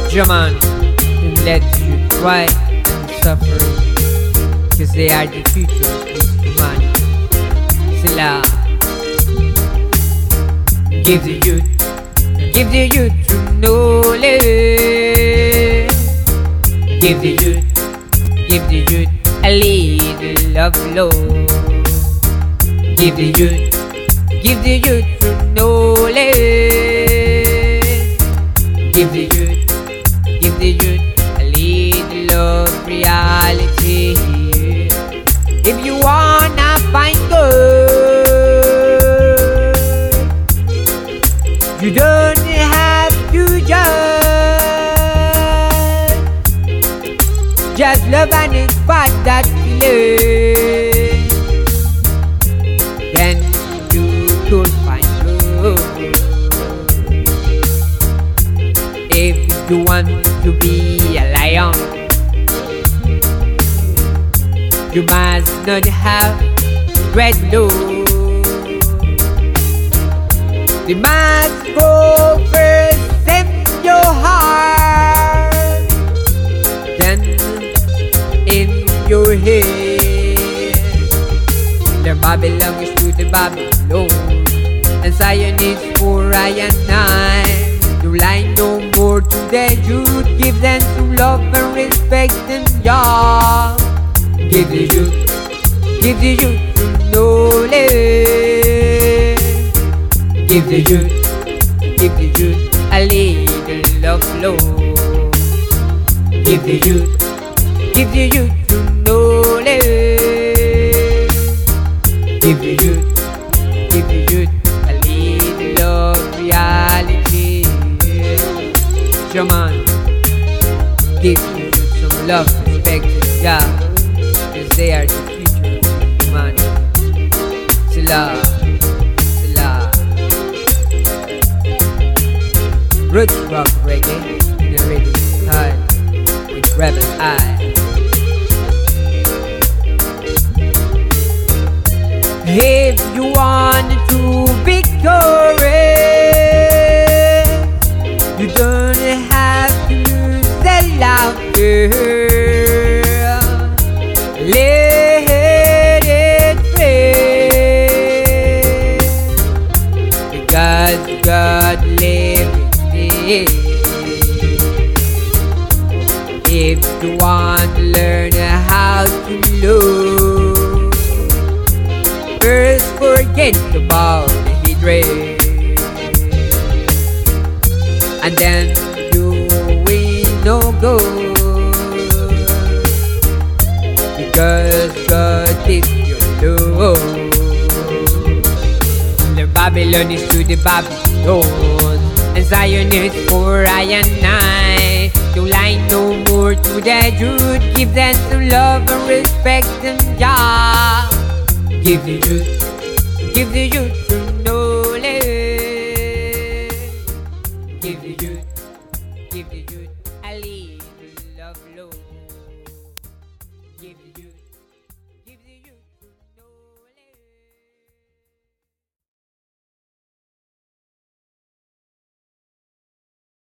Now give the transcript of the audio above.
German, who let you cry and suffer, cause they are the future of humanity. Sila. Give the youth true knowledge. Give the youth a little of love. Give the youth true knowledge. Give the youth a little of reality. If you wanna find good, you don't have to judge. Just love and expect that feeling. Then you could find good. If you want to be a lion, you must not have red nose. You must go first in your heart, then in your head. The Babylon is to the Babylon, and Zion is for I and I. You lie no more to the youth, give them some love and respect and joy. Give the youth knowledge. Give the youth a little of love. Give the youth knowledge. Give the youth a little of reality. Shaman, give the youth some love, respect, and joy, cause they are the future of humanity. Sila. Roots rock reggae in the rhythm time with Rebel Eye. If you want to victorious, you don't have to lose the laughter. Let it play, because God lives. If you want to learn how to love, first forget about the hatred, and then you will no good, because God is your love. The Babylon is to the Babylon, and Zion is for I and I. Don't lie no more to the youth, give them some love and respect and joy. Give the youth true knowledge. Give the youth a little of love. Give the youth